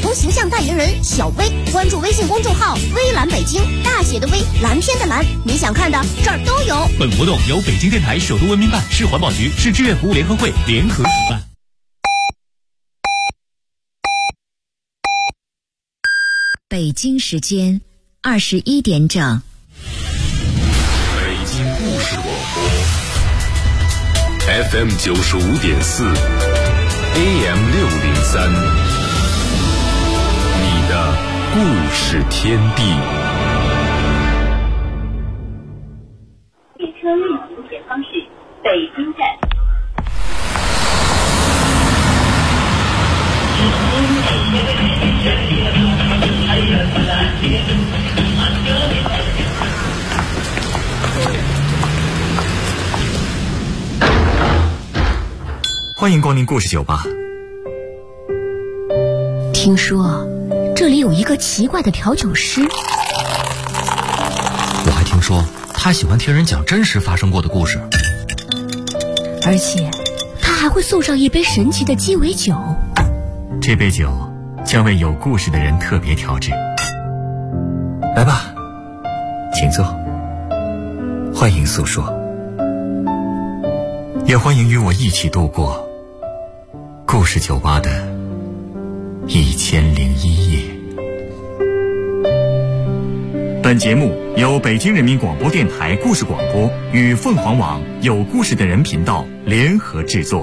红形象代言人小薇，关注微信公众号微蓝北京，大写的微，蓝天的蓝，你想看的这儿都有。 本活动由北京电台首都文明办、市环保局、市志愿服务联合会联合主办。 北京时间21点整。 北京故事广播 FM 95.4 AM 603，你的故事天地。 列车运行前方是北京站。 欢迎光临故事酒吧。 听说这里有一个奇怪的调酒师， 我还听说他喜欢听人讲真实发生过的故事， 而且他还会送上一杯神奇的鸡尾酒。 这杯酒将为有故事的人特别调制。来吧，请坐，欢迎诉说，也欢迎与我一起度过故事酒吧的1001夜。本节目由北京人民广播电台故事广播与凤凰网有故事的人频道联合制作。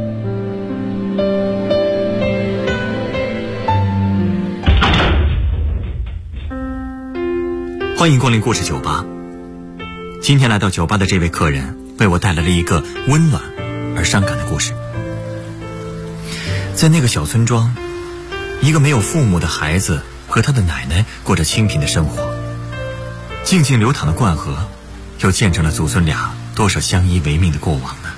欢迎光临故事酒吧。今天来到酒吧的这位客人为我带来了一个温暖而伤感的故事。在那个小村庄，一个没有父母的孩子和他的奶奶过着清贫的生活。静静流淌的灌河，又见证了祖孙俩多少相依为命的过往呢？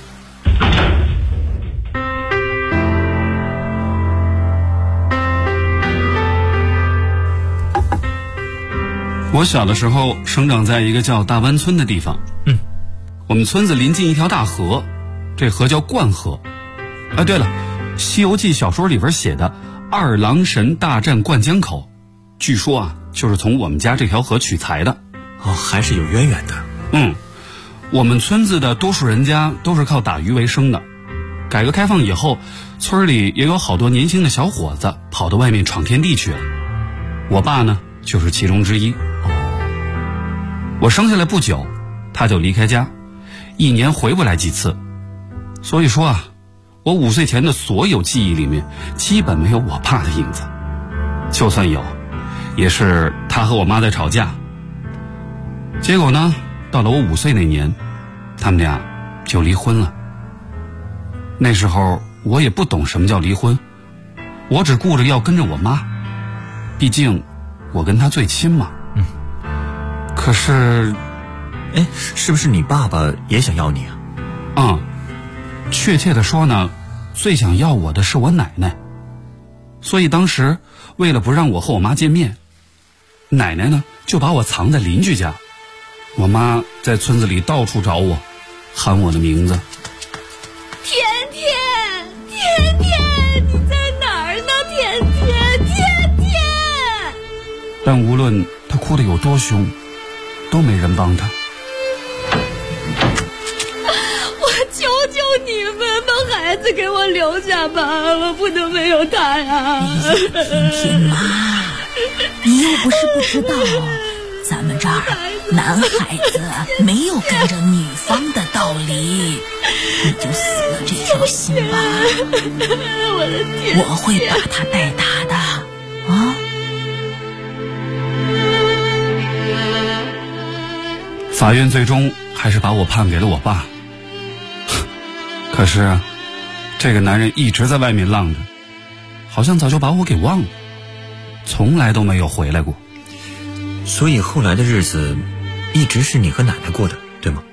我小的时候生长在一个叫大湾村的地方。我们村子临近一条大河，这河叫灌河。对了，《西游记》小说里边写的二郎神大战灌江口，据说啊就是从我们家这条河取材的。 还是有渊源的。 我们村子的多数人家都是靠打鱼为生的。改革开放以后，村里也有好多年轻的小伙子跑到外面闯天地去了。我爸呢就是其中之一。我生下来不久，他就离开家，1年回不来几次。所以说啊，我5岁前的所有记忆里面基本没有我爸的影子，就算有也是他和我妈在吵架。结果呢，到了我5岁那年，他们俩就离婚了。那时候我也不懂什么叫离婚，我只顾着要跟着我妈，毕竟我跟她最亲嘛。可是是不是你爸爸也想要你啊？ 确切的说呢，最想要我的是我奶奶。所以当时为了不让我和我妈见面，奶奶呢就把我藏在邻居家。我妈在村子里到处找我，喊我的名字。 甜甜，甜甜，你在哪儿呢？甜甜，甜甜。 但无论她哭得有多凶，都没人帮她。 我求求你们把孩子给我留下吧，我不能没有他呀。 甜甜妈，你又不是不知道，咱们这儿男孩子没有跟着女方的道理，你就死了这条心吧。 我的天， 我会把他带大的啊。 法院最终还是把我判给了我爸。可是这个男人一直在外面浪着，好像早就把我给忘了，从来都没有回来过。 所以后来的日子一直是你和奶奶过的，对吗？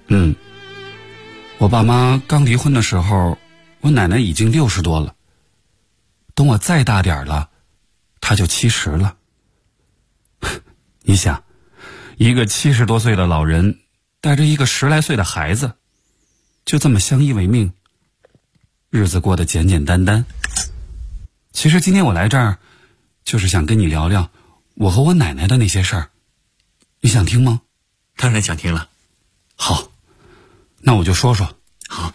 我爸妈刚离婚的时候，我奶奶已经60多了，等我再大点了，她就70了。你想，一个70多岁的老人带着一个10来岁的孩子，就这么相依为命，日子过得简简单单。 其实今天我来这儿，就是想跟你聊聊我和我奶奶的那些事儿。你想听吗？ 当然想听了。 好，那我就说说。 好。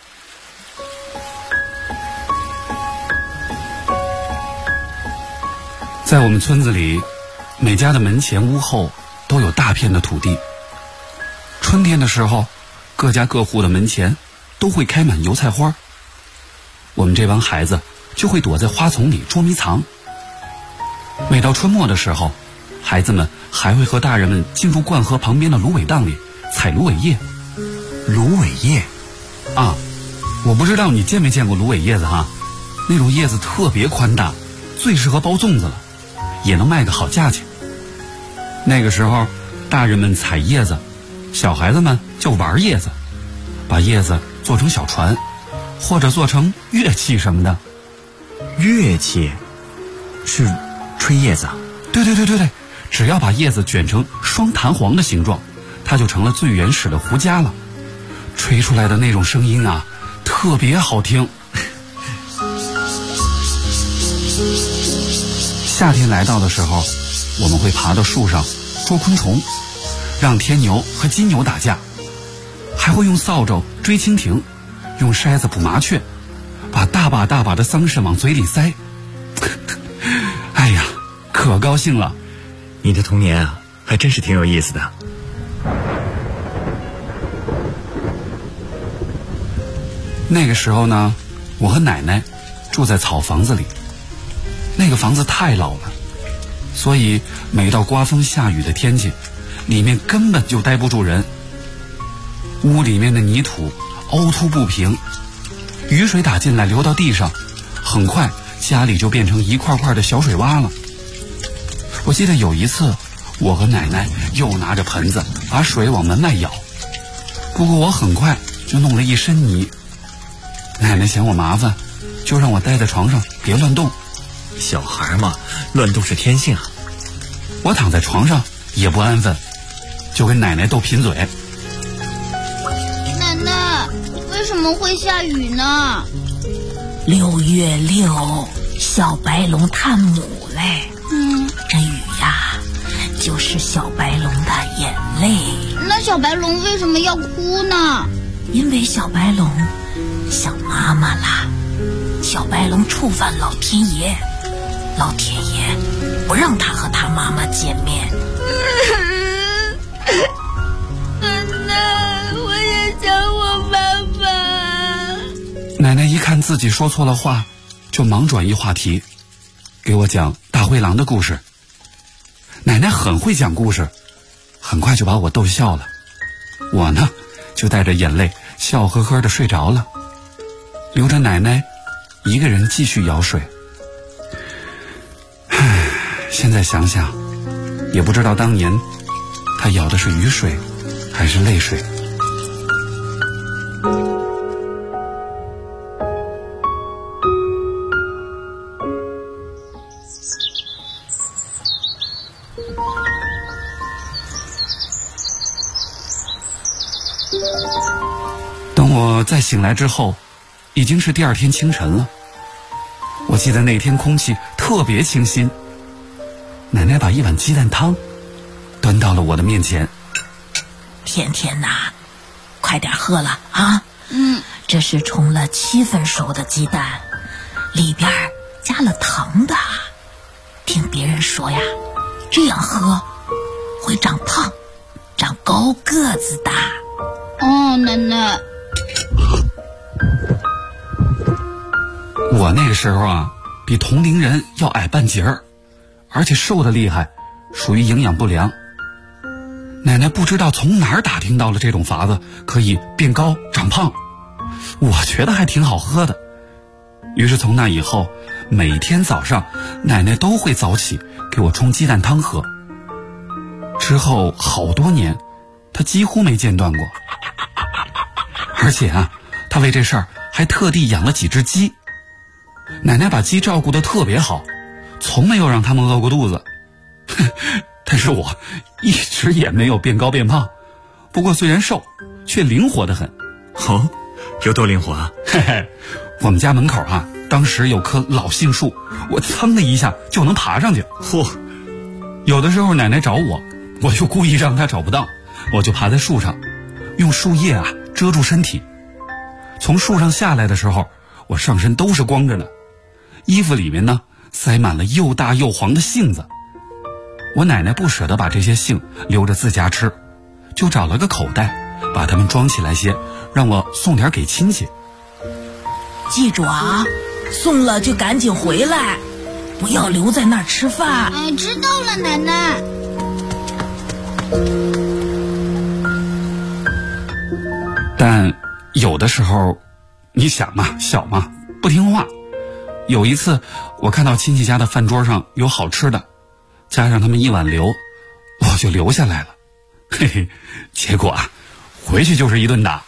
在我们村子里，每家的门前屋后都有大片的土地。春天的时候，各家各户的门前都会开满油菜花。我们这帮孩子就会躲在花丛里捉迷藏。每到春末的时候，孩子们还会和大人们进入灌河旁边的芦苇荡里采芦苇叶。 芦苇叶啊，我不知道你见没见过芦苇叶子哈，那种叶子特别宽大，最适合包粽子了，也能卖个好价钱。那个时候，大人们采叶子，小孩子们就玩叶子，把叶子做成小船，或者做成乐器什么的。 乐器是吹叶子啊？ 对，只要把叶子卷成双弹簧的形状，它就成了最原始的胡笳了。吹出来的那种声音啊，特别好听。夏天来到的时候，我们会爬到树上捉昆虫，让天牛和金牛打架，还会用扫帚追蜻蜓，用筛子捕麻雀，把大把大把的桑葚往嘴里塞。哎呀，可高兴了。 你的童年啊，还真是挺有意思的。 那个时候呢，我和奶奶住在草房子里。那个房子太老了，所以每到刮风下雨的天气，里面根本就待不住人。屋里面的泥土凹凸不平，雨水打进来流到地上，很快家里就变成一块块的小水洼了。我记得有一次，我和奶奶又拿着盆子把水往门外舀，不过我很快就弄了一身泥。奶奶嫌我麻烦，就让我待在床上别乱动。 小孩嘛，乱动是天性啊。 我躺在床上也不安分，就跟奶奶斗贫嘴。 奶奶，为什么会下雨呢 ？6月6，小白龙探母嘞。这雨呀，就是小白龙的眼泪。 那小白龙为什么要哭呢？ 因为小白龙想妈妈啦。小白龙触犯老天爷，老天爷不让他和他妈妈见面。 奶奶，我也想我妈妈。 奶奶一看自己说错了话，就忙转移话题，给我讲大灰狼的故事。奶奶很会讲故事，很快就把我逗笑了。我呢，就带着眼泪笑呵呵地睡着了，留着奶奶一个人继续舀水。现在想想，也不知道当年她舀的是雨水还是泪水。等我再醒来之后，已经是第二天清晨了。我记得那天空气特别清新。奶奶把一碗鸡蛋汤端到了我的面前。 甜甜呐，快点喝了啊！这是冲了7分熟的鸡蛋，里边加了糖的。听别人说呀，这样喝会长胖，长高个子的。 哦，奶奶。 我那个时候啊，比同龄人要矮半截儿，而且瘦得厉害，属于营养不良。奶奶不知道从哪儿打听到了这种法子，可以变高长胖，我觉得还挺好喝的。于是从那以后，每天早上奶奶都会早起给我冲鸡蛋汤喝。之后好多年，她几乎没间断过。而且啊，她为这事儿还特地养了几只鸡。奶奶把鸡照顾得特别好，从没有让他们饿过肚子。但是我一直也没有变高变胖，不过虽然瘦，却灵活得很。 哦，有多灵活啊？ 嘿嘿，我们家门口啊当时有棵老杏树，我噌的一下就能爬上去。 嚯！ 有的时候奶奶找我，我就故意让她找不到，我就爬在树上，用树叶遮住身体。从树上下来的时候，我上身都是光着的，衣服里面呢塞满了又大又黄的杏子。我奶奶不舍得把这些杏留着自家吃，就找了个口袋，把它们装起来些，让我送点给亲戚。 记住啊，送了就赶紧回来，不要留在那儿吃饭。 知道了，奶奶。 但有的时候，你想嘛，小嘛，不听话。有一次，我看到亲戚家的饭桌上有好吃的，加上他们一碗留，我就留下来了。嘿嘿，结果回去就是一顿打。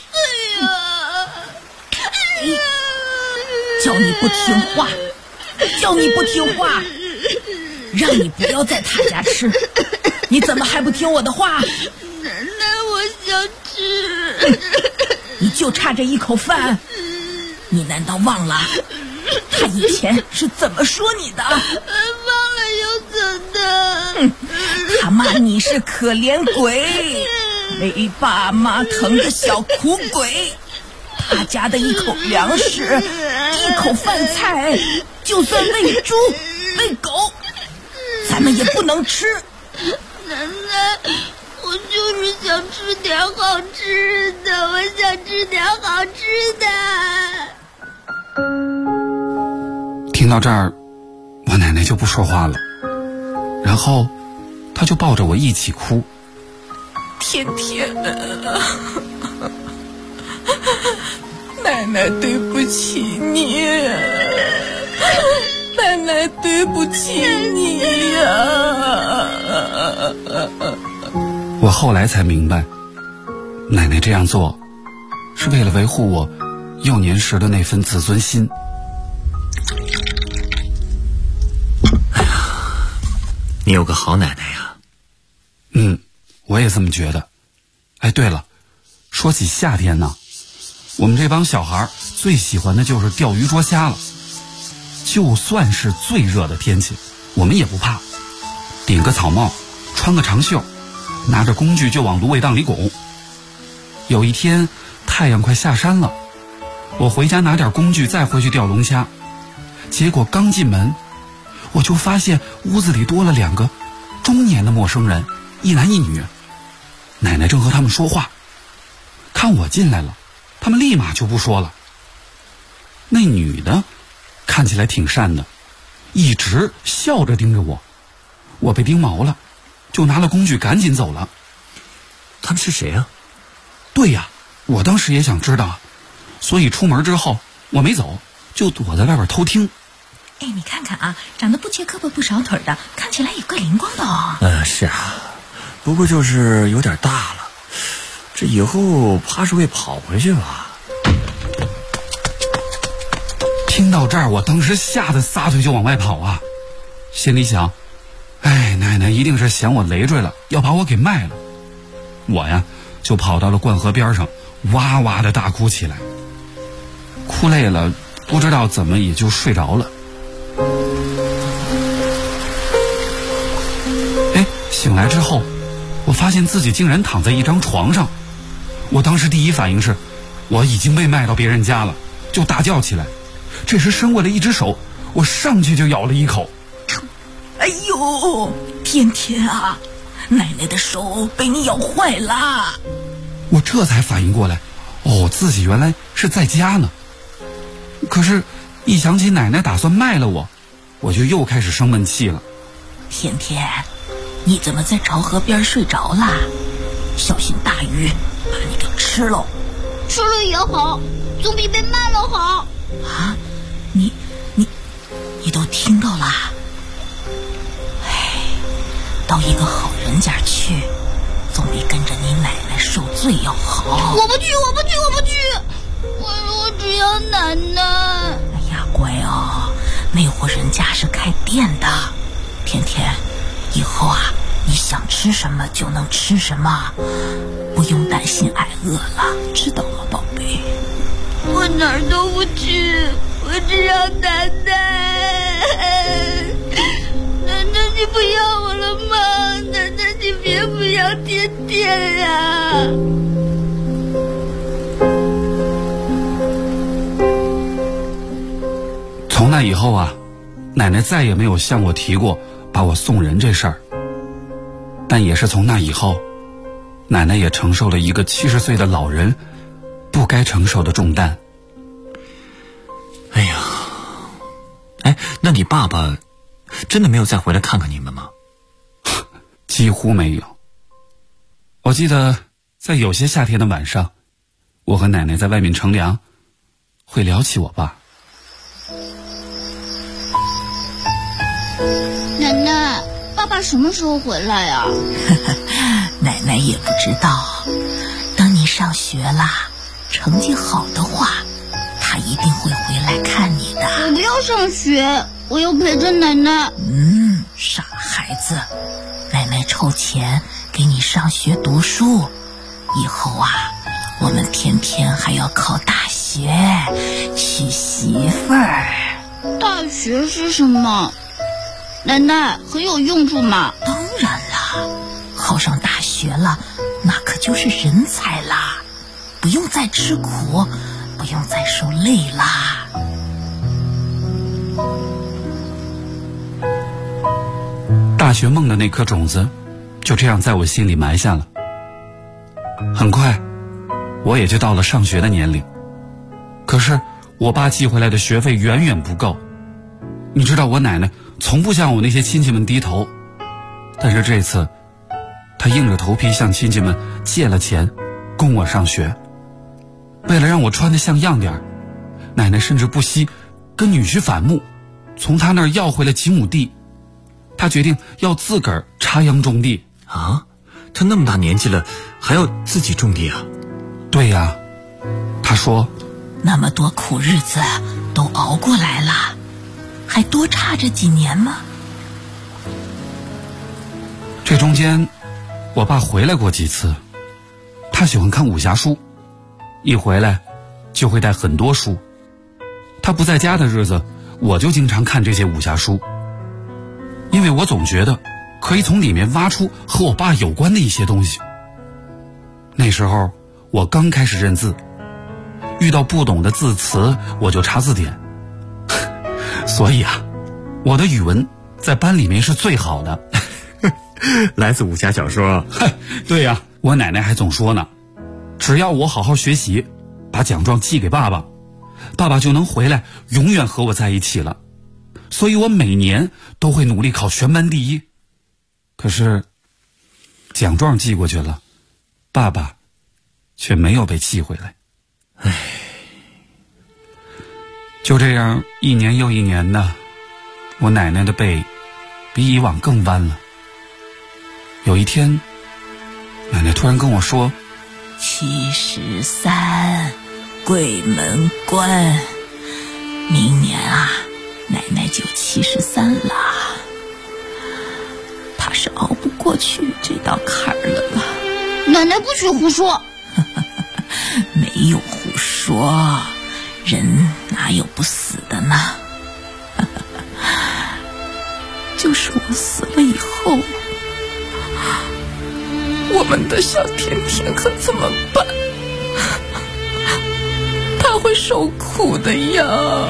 叫你不听话，叫你不听话，让你不要在他家吃，你怎么还不听我的话？ 奶奶，我想吃。 你就差这一口饭，你难道忘了他以前是怎么说你的？ 忘了又怎的？ 他骂你是可怜鬼，没爸妈疼的小苦鬼。他家的一口粮食，一口饭菜，就算喂猪喂狗，咱们也不能吃。 奶奶，我就是想吃点好吃的，我想吃点好吃的。 听到这儿，我奶奶就不说话了，然后她就抱着我一起哭。 天天，奶奶对不起你，奶奶对不起你呀。 我后来才明白，奶奶这样做是为了维护我幼年时的那份自尊心。 哎呀，你有个好奶奶呀。 我也这么觉得。哎，对了，说起夏天呢，我们这帮小孩最喜欢的就是钓鱼捉虾了。就算是最热的天气，我们也不怕，顶个草帽，穿个长袖，拿着工具就往芦苇荡里拱。有一天太阳快下山了，我回家拿点工具再回去钓龙虾，结果刚进门，我就发现屋子里多了2个中年的陌生人，一男一女。奶奶正和他们说话，看我进来了，他们立马就不说了。那女的看起来挺善的，一直笑着盯着我，我被盯毛了，就拿了工具赶紧走了。 他们是谁啊？ 对呀，我当时也想知道，所以出门之后我没走，就躲在外边偷听。 哎，你看看啊，长得不缺胳膊不少腿的，看起来有个灵光的哦。 是啊，不过就是有点大了，这以后怕是会跑回去吧。 听到这儿，我当时吓得撒腿就往外跑啊，心里想，哎，奶奶一定是嫌我累赘了，要把我给卖了。我呀就跑到了灌河边上，哇哇的大哭起来。哭累了，不知道怎么也就睡着了。哎，醒来之后，我发现自己竟然躺在一张床上。我当时第一反应是，我已经被卖到别人家了，就大叫起来。这时伸过来一只手，我上去就咬了一口。 哎呦，天天啊，奶奶的手被你咬坏了。 我这才反应过来，自己原来是在家呢。可是一想起奶奶打算卖了我，我就又开始生闷气了。 天天，你怎么在潮河边睡着了？小心大鱼把你给吃了。 吃了也好，总比被卖了好。 啊，你都听到了？哎，到一个好人家去，总比跟着你奶奶受罪要好。 我不去，我只要奶奶。 哎呀，乖哦，那户人家是开店的。天天，以后啊，你想吃什么就能吃什么，不用担心挨饿了，知道吗，宝贝？ 我哪儿都不去，我只要奶奶。奶奶，你不要我了吗？奶奶，你别不要甜甜呀！ 从那以后啊，奶奶再也没有向我提过把我送人这事儿。但也是从那以后，奶奶也承受了一个70岁的老人不该承受的重担。 哎呀，那你爸爸真的没有再回来看看你们吗？ 几乎没有。我记得在有些夏天的晚上，我和奶奶在外面乘凉，会聊起我爸。 奶奶，爸爸什么时候回来呀？ 奶奶也不知道，等你上学啦，成绩好的话，他一定会回来看你的。 我不要上学，我要陪着奶奶。 傻孩子，奶奶凑钱给你上学读书，以后啊，我们甜甜还要考大学，娶媳妇儿。 大学是什么？奶奶，很有用处吗？ 当然啦，考上大学了，那可就是人才啦，不用再吃苦，不用再受累啦。 大学梦的那颗种子就这样在我心里埋下了。很快我也就到了上学的年龄，可是我爸寄回来的学费远远不够。你知道我奶奶从不向我那些亲戚们低头，但是这次她硬着头皮向亲戚们借了钱供我上学。为了让我穿得像样点，奶奶甚至不惜跟女婿反目，从他那儿要回了几亩地。他决定要自个儿插秧种地。 啊，他那么大年纪了，还要自己种地啊？ 对呀，他说那么多苦日子都熬过来了，还多差这几年吗？ 这中间我爸回来过几次，他喜欢看武侠书，一回来就会带很多书。他不在家的日子，我就经常看这些武侠书，因为我总觉得可以从里面挖出和我爸有关的一些东西。那时候我刚开始认字，遇到不懂的字词我就查字典，所以啊，我的语文在班里面是最好的。 来自武侠小说。 对呀，我奶奶还总说呢，只要我好好学习，把奖状寄给爸爸，爸爸就能回来永远和我在一起了。所以我每年都会努力考全班第一。可是奖状寄过去了，爸爸却没有被寄回来。就这样一年又一年的，我奶奶的背比以往更弯了。有一天，奶奶突然跟我说 73鬼门关，明年啊，奶奶就73了，她是熬不过去这道坎儿了吧？ 奶奶不许胡说。 没有胡说，人哪有不死的呢？就是我死了以后，我们的小甜甜可怎么办？他会受苦的呀。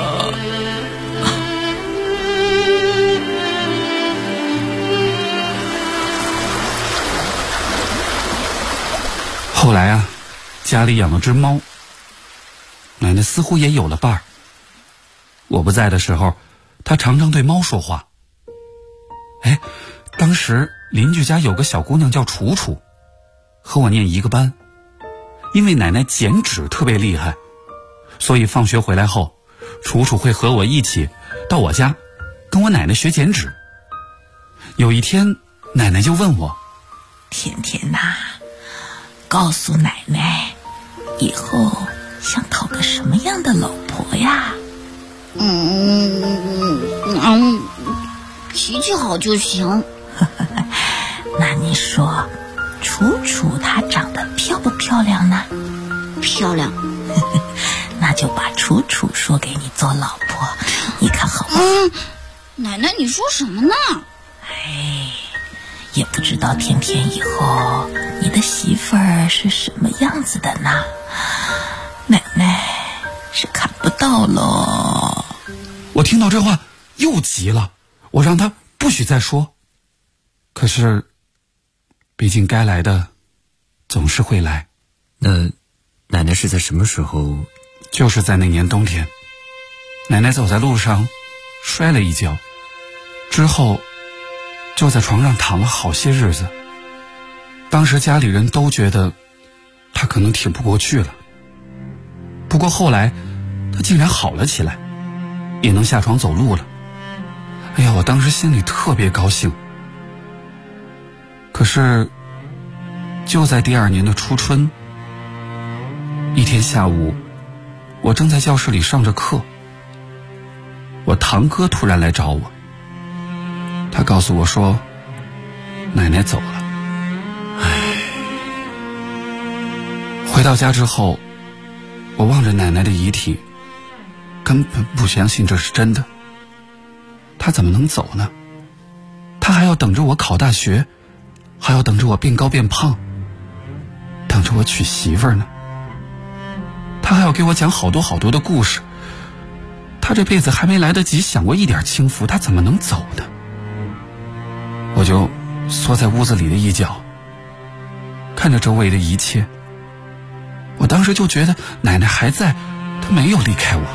后来啊，家里养了只猫，奶奶似乎也有了伴儿。我不在的时候，她常常对猫说话。当时邻居家有个小姑娘叫楚楚，和我念一个班。因为奶奶剪纸特别厉害，所以放学回来后，楚楚会和我一起到我家跟我奶奶学剪纸。有一天，奶奶就问我， 甜甜呐，告诉奶奶，以后想讨个什么样的老婆呀？ 脾气好就行。 那你说，楚楚她长得漂不漂亮呢？ 漂亮。 那就把楚楚说给你做老婆，你看好吗？ 奶奶，你说什么呢？ 也不知道天天以后你的媳妇儿是什么样子的呢？奶奶是看不到喽。 我听到这话又急了，我让他不许再说。可是，毕竟该来的总是会来。 那奶奶是在什么时候？ 就是在那年冬天，奶奶走在路上摔了一跤，之后就在床上躺了好些日子。当时家里人都觉得她可能挺不过去了，不过后来她竟然好了起来，也能下床走路了。哎呀，我当时心里特别高兴。可是就在第2年的初春，一天下午，我正在教室里上着课，我堂哥突然来找我，他告诉我说奶奶走了。回到家之后，我望着奶奶的遗体，根本不相信这是真的。她怎么能走呢？她还要等着我考大学，还要等着我变高变胖，等着我娶媳妇儿呢。她还要给我讲好多好多的故事。她这辈子还没来得及享过一点清福，她怎么能走呢？我就缩在屋子里的一角，看着周围的一切。我当时就觉得奶奶还在，她没有离开我。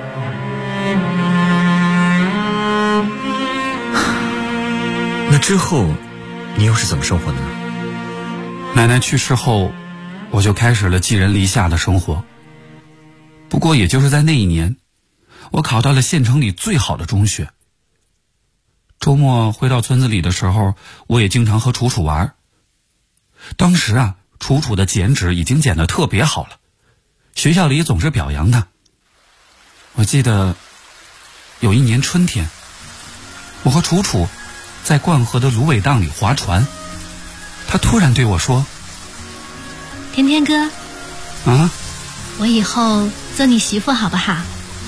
那之后你又是怎么生活的呢？ 奶奶去世后，我就开始了寄人篱下的生活。不过也就是在那一年，我考到了县城里最好的中学。周末回到村子里的时候，我也经常和楚楚玩。当时啊，楚楚的剪纸已经剪得特别好了，学校里总是表扬她。我记得有一年春天，我和楚楚在灌河的芦苇荡里划船，她突然对我说： 天天哥， 啊， 我以后做你媳妇好不好？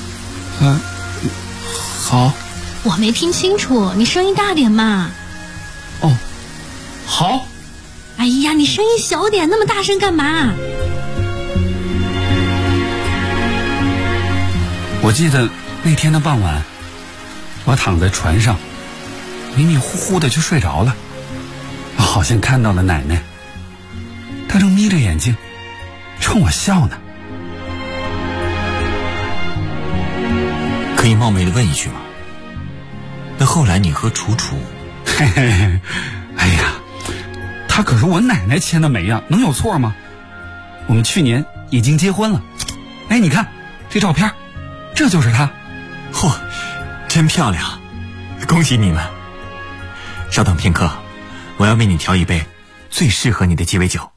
好。 我没听清楚，你声音大点嘛。 哦，好。 哎呀，你声音小点，那么大声干嘛？ 我记得那天的傍晚，我躺在船上，迷迷糊糊的就睡着了。我好像看到了奶奶，她正眯着眼睛冲我笑呢。 可以冒昧的问一句吗？那后来你和楚楚…… 嘿嘿嘿，哎呀，她可是我奶奶签的媒啊，能有错吗？我们去年已经结婚了。哎，你看这照片，这就是她。 嚯，真漂亮，恭喜你们。稍等片刻，我要为你调一杯最适合你的鸡尾酒。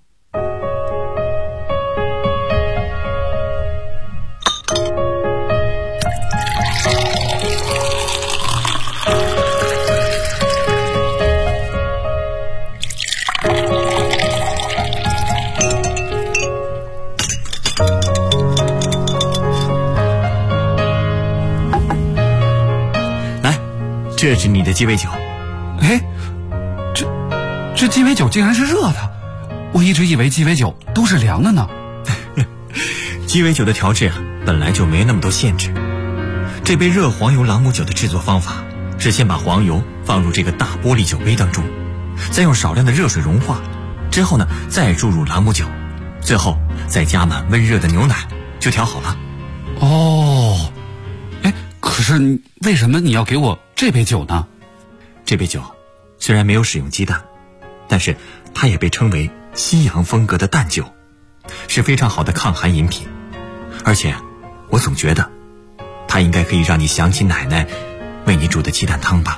这是你的鸡尾酒。 哎，这鸡尾酒竟然是热的，我一直以为鸡尾酒都是凉的呢。 鸡尾酒的调制本来就没那么多限制。这杯热黄油朗姆酒的制作方法是先把黄油放入这个大玻璃酒杯当中，再用少量的热水融化，之后呢再注入朗姆酒，最后再加满温热的牛奶，就调好了。 哦，哎，可是为什么你要给我这杯酒呢？ 这杯酒虽然没有使用鸡蛋，但是它也被称为西洋风格的淡酒，是非常好的抗寒饮品。而且我总觉得它应该可以让你想起奶奶为你煮的鸡蛋汤吧。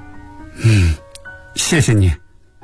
谢谢你。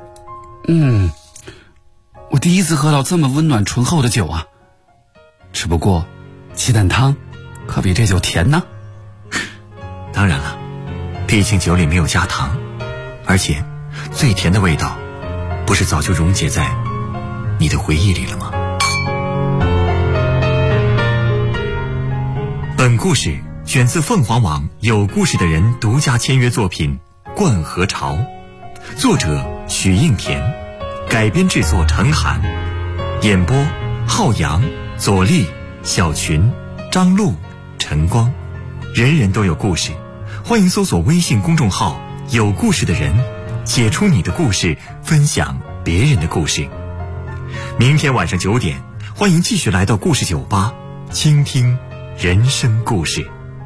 我第一次喝到这么温暖醇厚的酒啊，只不过鸡蛋汤可比这酒甜呢。 当然了，毕竟酒里没有加糖，而且最甜的味道不是早就溶解在你的回忆里了吗？ 本故事选自凤凰网有故事的人独家签约作品《灌河潮》，作者许应田，改编制作陈涵，演播浩洋、左立、小群、张璐、陈光。人人都有故事，欢迎搜索微信公众号有故事的人，写出你的故事，分享别人的故事。明天晚上9点，欢迎继续来到故事酒吧，倾听人生故事。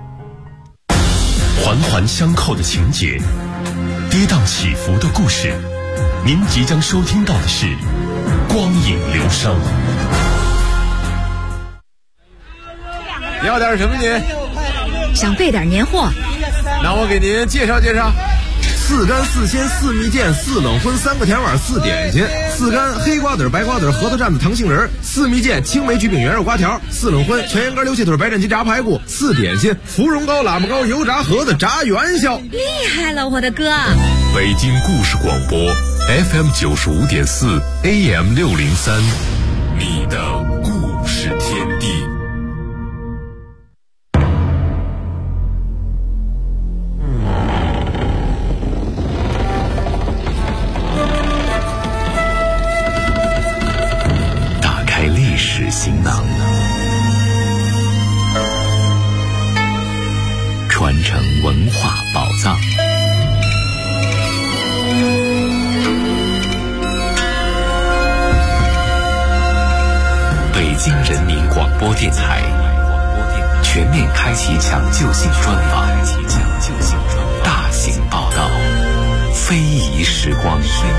环环相扣的情节，跌宕起伏的故事，您即将收听到的是光影流声。 你要点什么您？ 想备点年货。 那我给您介绍介绍。4干4鲜4蜜饯4冷荤3个甜碗4点心，4干黑瓜子白瓜子核桃蘸子糖杏仁，4蜜饯青梅焗饼圆肉瓜条，4冷荤全羊肝溜蟹腿白斩鸡炸排骨，4点心芙蓉糕喇嘛糕油炸盒子炸元宵。 厉害了，我的哥！ 北京故事广播 FM 95.4 AM 603，你的故事天地。 历史行囊，传承文化宝藏。北京人民广播电台全面开启抢救性专访，大型报道，非遗时光。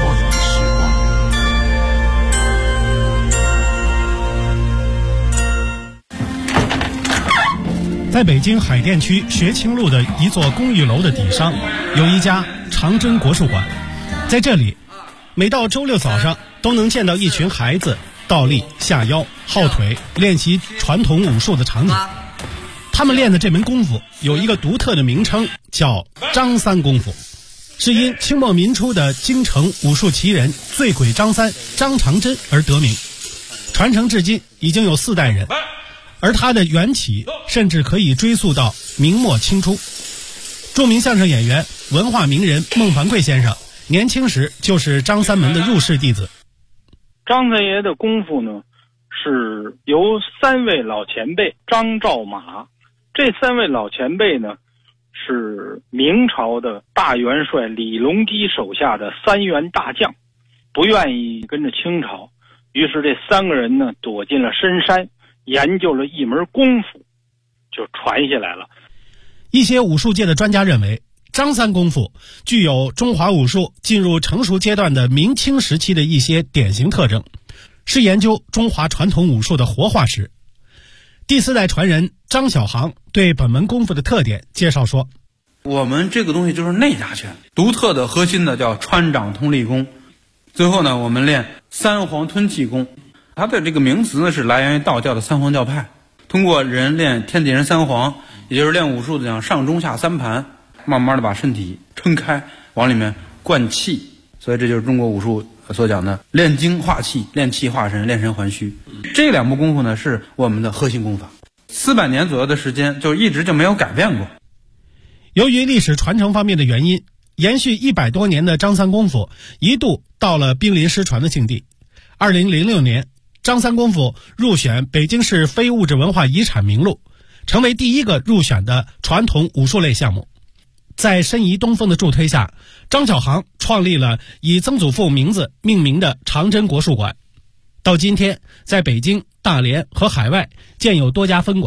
在北京海淀区学清路的一座公寓楼的底上，有一家长征国术馆。在这里，每到周六早上都能见到一群孩子倒立、下腰、耗腿，练习传统武术的场景。他们练的这门功夫有一个独特的名称，叫张三功夫，是因清末民初的京城武术奇人醉鬼张三张长珍而得名，传承至今已经有4代人。而它的缘起甚至可以追溯到明末清初。著名相声演员、文化名人孟凡贵先生年轻时就是张三门的入室弟子。 张三爷的功夫呢，是由3位老前辈张赵马，这3位老前辈呢，是明朝的大元帅李隆基手下的3员大将，不愿意跟着清朝，于是这3个人呢躲进了深山，研究了一门功夫，就传下来了。 一些武术界的专家认为，张三功夫具有中华武术进入成熟阶段的明清时期的一些典型特征，是研究中华传统武术的活化石。第4代传人张小航对本门功夫的特点介绍说， 我们这个东西就是内家拳，独特的核心的叫穿掌通力功。最后呢，我们练3黄吞气功。它的这个名词呢，是来源于道教的3黄教派，通过人练天地人3黄，也就是练武术的讲上中下3盘，慢慢的把身体撑开，往里面灌气，所以这就是中国武术所讲的练精化气、练气化神、练神还虚。这2部功夫呢，是我们的核心功法，400年左右的时间就一直就没有改变过。 由于历史传承方面的原因，延续100多年的张三功夫一度到了濒临失传的境地。2006年，张三功夫入选北京市非物质文化遗产名录，成为第1个入选的传统武术类项目。在申遗东风的助推下，张小航创立了以曾祖父名字命名的长征国术馆。到今天，在北京、大连和海外建有多家分馆。